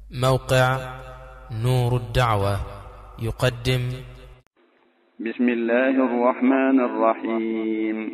موقع نور الدعوة يقدم. بسم الله الرحمن الرحيم.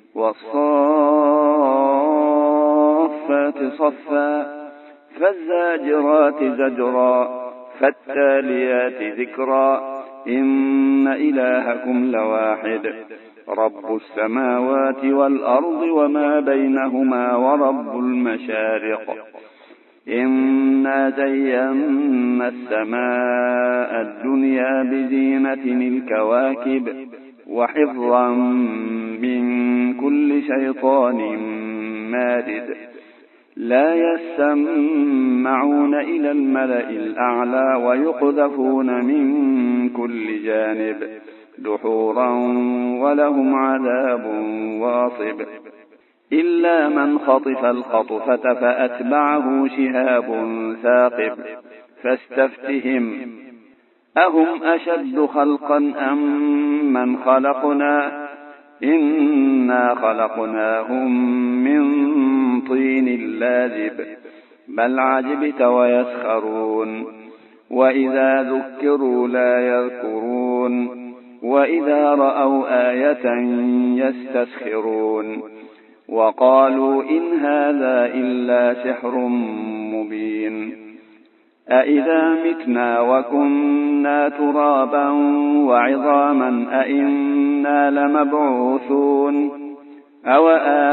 والصافات صفا فالزاجرات زجرا فالتاليات ذكرا إن إلهكم لواحد رب السماوات والأرض وما بينهما ورب المشارق إنا زينا السماء الدنيا بزينة الكواكب وحفظا من كل شيطان مارد لا يسمعون إلى الملأ الأعلى ويقذفون من كل جانب دحورا ولهم عذاب واصب إلا من خطف الخطفة فأتبعه شهاب ثاقب فاستفتهم أهم أشد خلقا أم من خلقنا إنا خلقناهم من طين لازب بل عجبت ويسخرون وإذا ذكروا لا يذكرون وإذا رأوا آية يستسخرون وقالوا إن هذا إلا سحر مبين أإذا متنا وكنا ترابا وعظاما أإنا لمبعوثون أو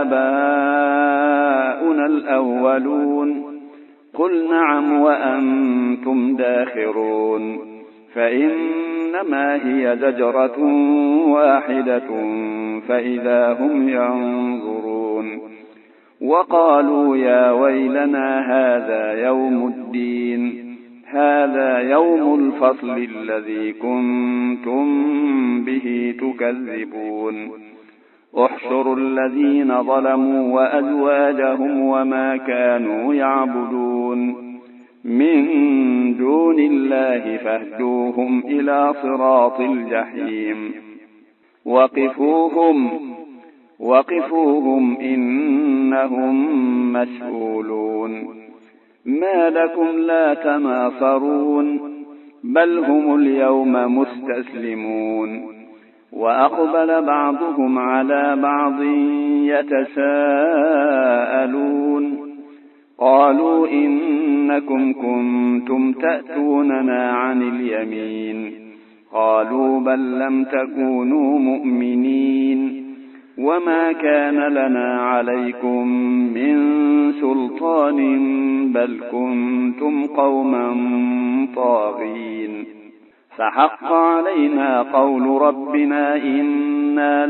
آباؤنا الأولون قل نعم وأنتم داخرون فإنما هي زجرة واحدة فإذا هم ينظرون وقالوا يا ويلنا هذا يوم الدين هذا يوم الفصل الذي كنتم به تكذبون احشروا الذين ظلموا وأزواجهم وما كانوا يعبدون من دون الله فاهدوهم إلى صراط الجحيم وقفوهم إنهم مسؤولون ما لكم لا تناصرون بل هم اليوم مستسلمون وأقبل بعضهم على بعض يتساءلون قالوا إنكم كنتم تأتوننا عن اليمين قالوا بل لم تكونوا مؤمنين وما كان لنا عليكم من سلطان بل كنتم قوما طاغين فحق علينا قول ربنا إنا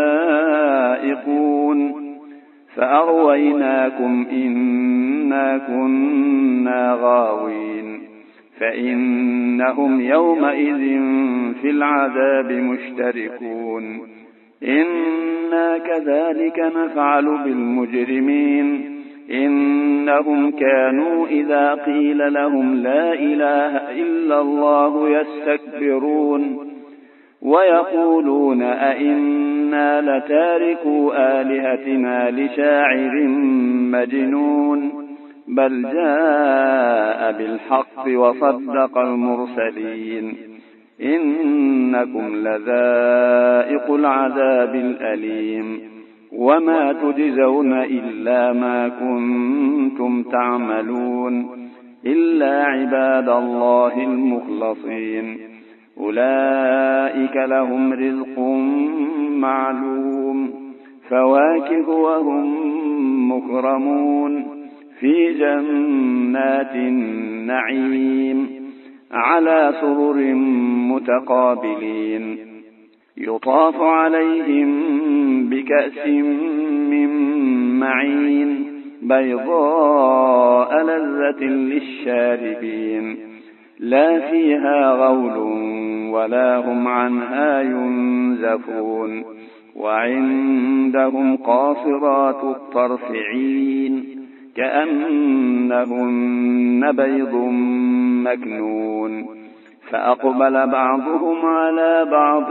لذائقون فأغويناكم إنا كنا غاوين فإنهم يومئذ في العذاب مشتركون إنا كذلك نفعل بالمجرمين إنهم كانوا إذا قيل لهم لا إله إلا الله يستكبرون ويقولون أئنا لتاركو آلهتنا لشاعر مجنون بل جاء بالحق وصدق المرسلين إنكم لذائق العذاب الأليم وما تجزون إلا ما كنتم تعملون إلا عباد الله المخلصين أولئك لهم رزق معلوم فواكه وهم مكرمون في جنات النعيم على سرر متقابلين يطاف عليهم بكأس من معين بيضاء لذة للشاربين لا فيها غول ولا هم عنها ينزفون وعندهم قاصرات الطرف عين كأنهن بيض مكنون فأقبل بعضهم على بعض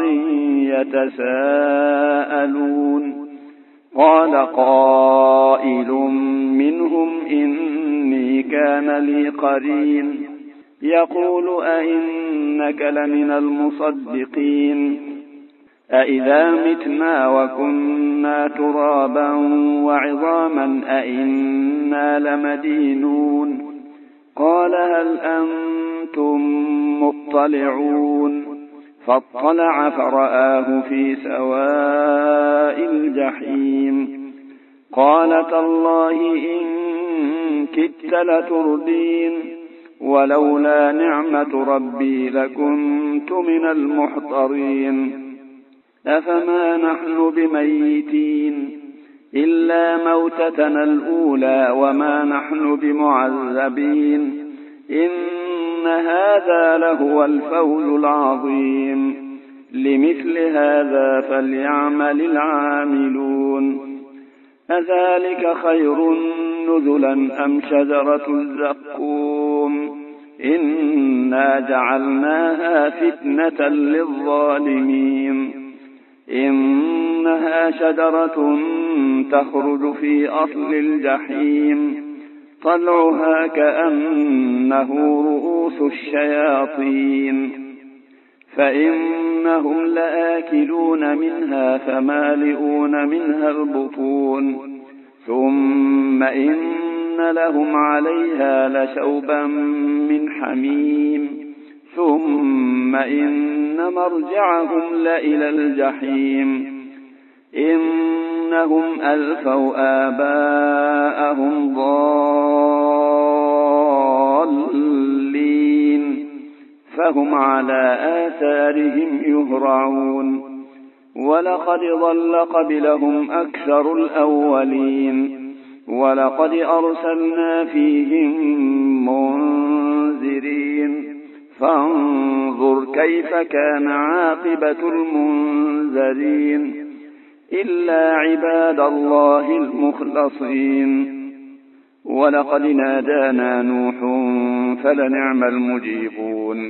يتساءلون قال قائل منهم إني كان لي قرين يقول أئنك لمن المصدقين أئذا متنا وكنا ترابا وعظاما أئنا لمدينون قال هل أنتم مطلعون فاطلع فرآه في سواء الجحيم قال تالله إن كدت لتردين ولولا نعمة ربي لكنت من المحضرين أفما نحن بميتين إلا موتتنا الأولى وما نحن بمعذبين إن هذا لهو الفوز العظيم لمثل هذا فليعمل العاملون أذلك خير نزلا أم شجرة الزقوم إنا جعلناها فتنة للظالمين إنها شجرة تخرج في أصل الجحيم طلعها كأنه رؤوس الشياطين فإنهم لآكلون منها فمالئون منها البطون ثم إن لهم عليها لشوبا من حميم ثم إن مرجعهم لإلى الجحيم إنهم ألفوا آباءهم ضالين فهم على آثارهم يهرعون ولقد ضل قبلهم أكثر الأولين ولقد أرسلنا فيهم منذرين فانظر كيف كان عاقبة المنذرين إلا عباد الله المخلصين ولقد نادانا نوح فلنعم المجيبون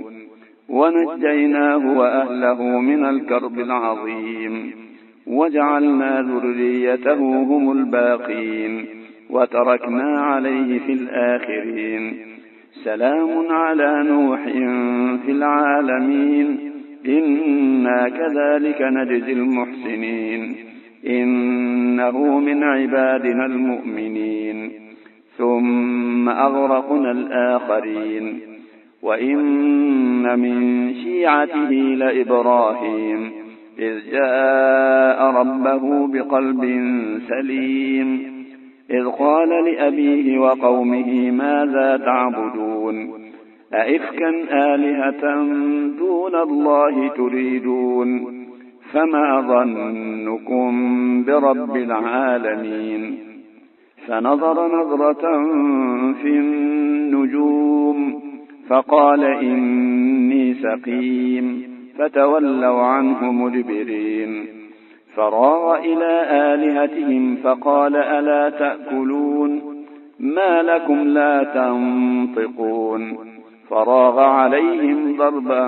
ونجيناه وأهله من الكرب العظيم وجعلنا ذريته هم الباقين وتركنا عليه في الآخرين سلام على نوح في العالمين إنا كذلك نجزي المحسنين إنه من عبادنا المؤمنين ثم أغرقنا الآخرين وإن من شيعته لإبراهيم إذ جاء ربه بقلب سليم إذ قال لأبيه وقومه ماذا تعبدون أئفكا آلهة دون الله تريدون فما ظنكم برب العالمين فنظر نظرة في النجوم فقال إني سقيم فتولوا عنه مدبرين فراغ إلى آلهتهم فقال ألا تأكلون ما لكم لا تنطقون فراغ عليهم ضربا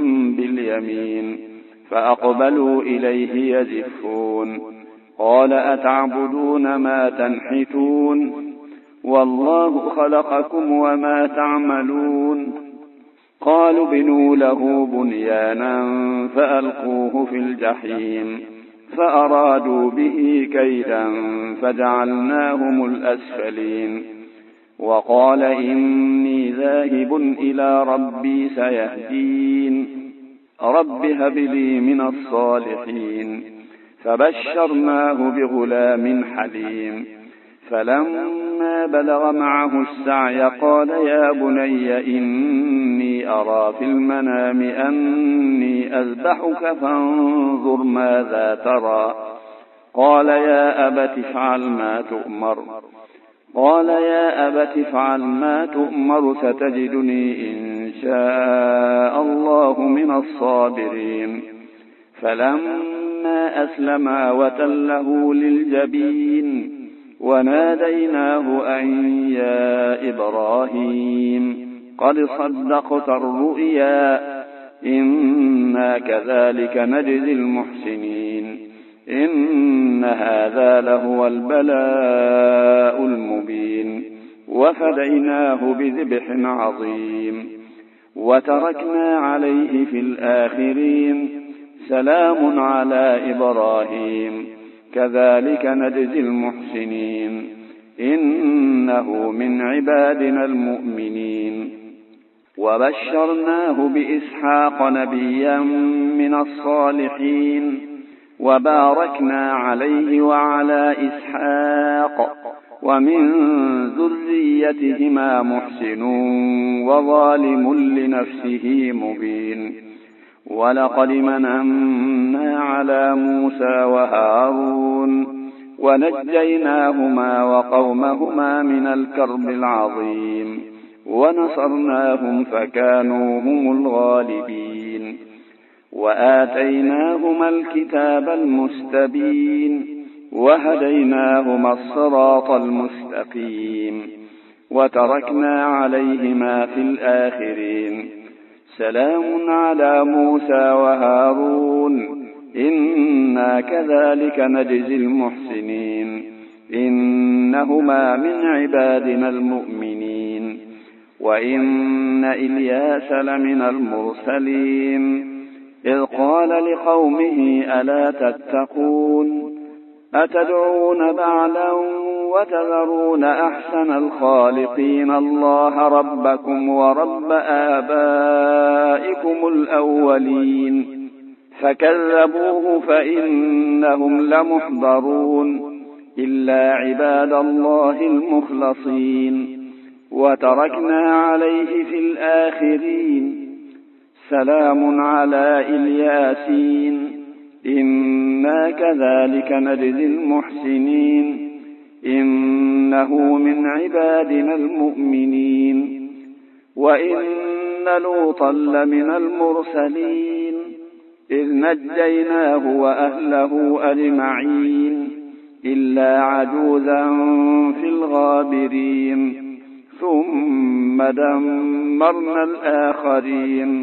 باليمين فأقبلوا إليه يزفون قال أتعبدون ما تنحتون والله خلقكم وما تعملون قالوا بنوا له بنيانا فألقوه في الجحيم فأرادوا به كيدا فجعلناهم الأسفلين وقال إني ذاهب إلى ربي سيهدين رب هب لي من الصالحين فبشرناه بغلام حليم فلما بلغ معه السعي قال يا بني إني أرى في المنام أني أذبحك فانظر ماذا ترى قال يا أبت افعل ما تؤمر ستجدني إن شاء الله من الصابرين فلما أسلما وتله للجبين وناديناه أن يا إبراهيم قد صدقت الرؤيا إنا كذلك نجزي المحسنين إن هذا لهو البلاء المبين وفديناه بذبح عظيم وتركنا عليه في الآخرين سلام على إبراهيم كذلك نجزي المحسنين إنه من عبادنا المؤمنين وبشرناه بإسحاق نبيا من الصالحين وباركنا عليه وعلى إسحاق ومن ذريتهما محسن وظالم لنفسه مبين ولقد مننا على موسى وهارون ونجيناهما وقومهما من الكرب العظيم ونصرناهم فكانوا هم الغالبين وآتيناهما الكتاب المستبين وهديناهما الصراط المستقيم وتركنا عليهما في الآخرين سلام على موسى وهارون إنا كذلك نجزي المحسنين إنهما من عبادنا المؤمنين وإن إلياس لمن المرسلين إذ قال لقومه ألا تتقون أتدعون بعلا وتذرون أحسن الخالقين الله ربكم ورب آبائكم الأولين فكذبوه فإنهم لمحضرون إلا عباد الله المخلصين وتركنا عليه في الآخرين سلام على الياسين إنا كذلك نجزي المحسنين إنه من عبادنا المؤمنين وإن لوطا لمن المرسلين إذ نجيناه وأهله أجمعين إلا عجوزا في الغابرين ثم دمرنا الآخرين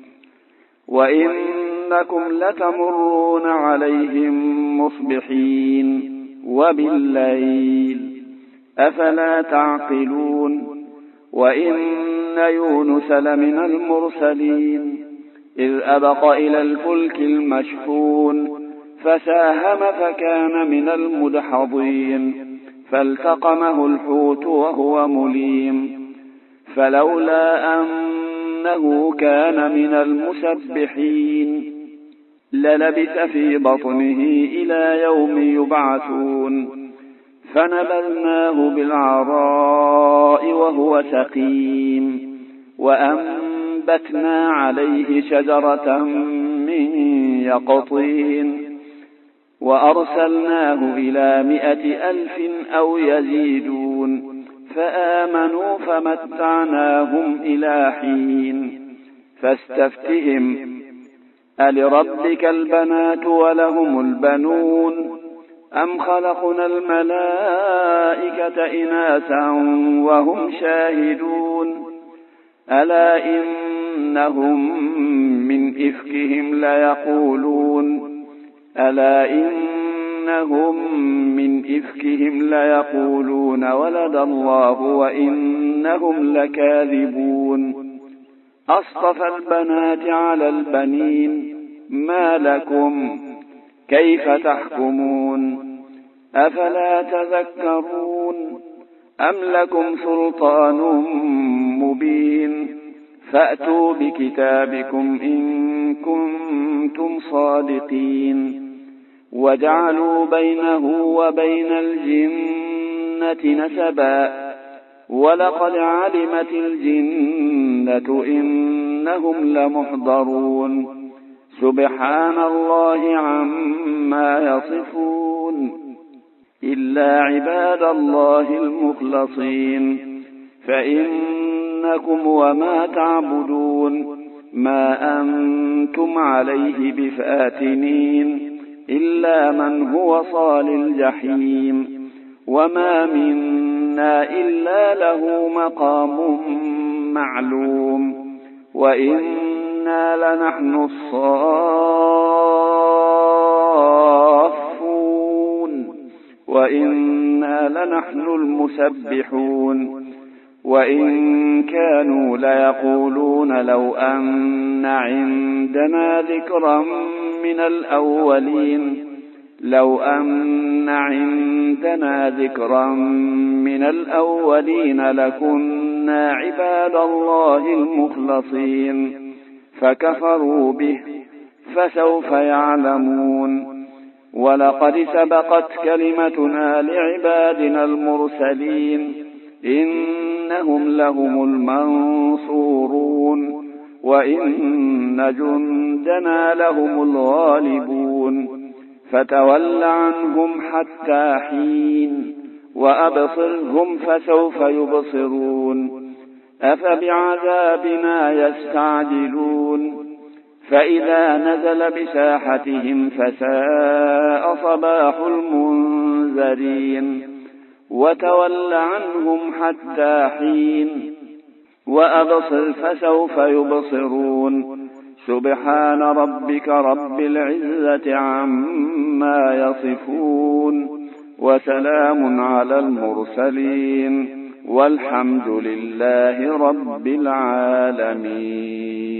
وإنكم لتمرون عليهم مصبحين وبالليل أفلا تعقلون وإن يونس لمن المرسلين إذ أبق إلى الفلك المشحون فساهم فكان من المدحضين فالتقمه الحوت وهو مليم فلولا أنه كان من المسبحين للبث في بطنه إلى يوم يبعثون فنبذناه بالعراء وهو سقيم وأنبتنا عليه شجرة من يقطين وأرسلناه إلى 100,000 أو يزيدون فآمنوا فمتعناهم إلى حين فاستفتهم ألربك البنات ولهم البنون أم خلقنا الملائكة إناثا وهم شاهدون ألا إنهم من إفكهم ليقولون ولد الله وإنهم لكاذبون أصطفى البنات على البنين ما لكم كيف تحكمون أفلا تذكرون أم لكم سلطان مبين فأتوا بكتابكم إن كنتم صادقين وجعلوا بينه وبين الجنة نسبا ولقد علمت الجنة إنهم لمحضرون سبحان الله عما يصفون إلا عباد الله المخلصين فإنكم وما تعبدون ما أنتم عليه بفاتنين إلا من هو صال الجحيم وما منا إلا له مقام معلوم وإنا لنحن الصافون وإنا لنحن المسبحون وإن كانوا ليقولون لو أن عندنا ذكرا من الأولين لكنا عباد الله المخلصين فكفروا به فسوف يعلمون. ولقد سبقت كلمتنا لعبادنا المرسلين إنهم لهم المنصورون وإن جندنا لهم الغالبون. فتول عنهم حتى حين وأبصرهم فسوف يبصرون. أفبعذابنا يستعجلون فإذا نزل بساحتهم فساء صباح المنذرين. وتول عنهم حتى حين وأبصر فسوف يبصرون. سبحان ربك رب العزة عما يصفون وسلام على المرسلين والحمد لله رب العالمين.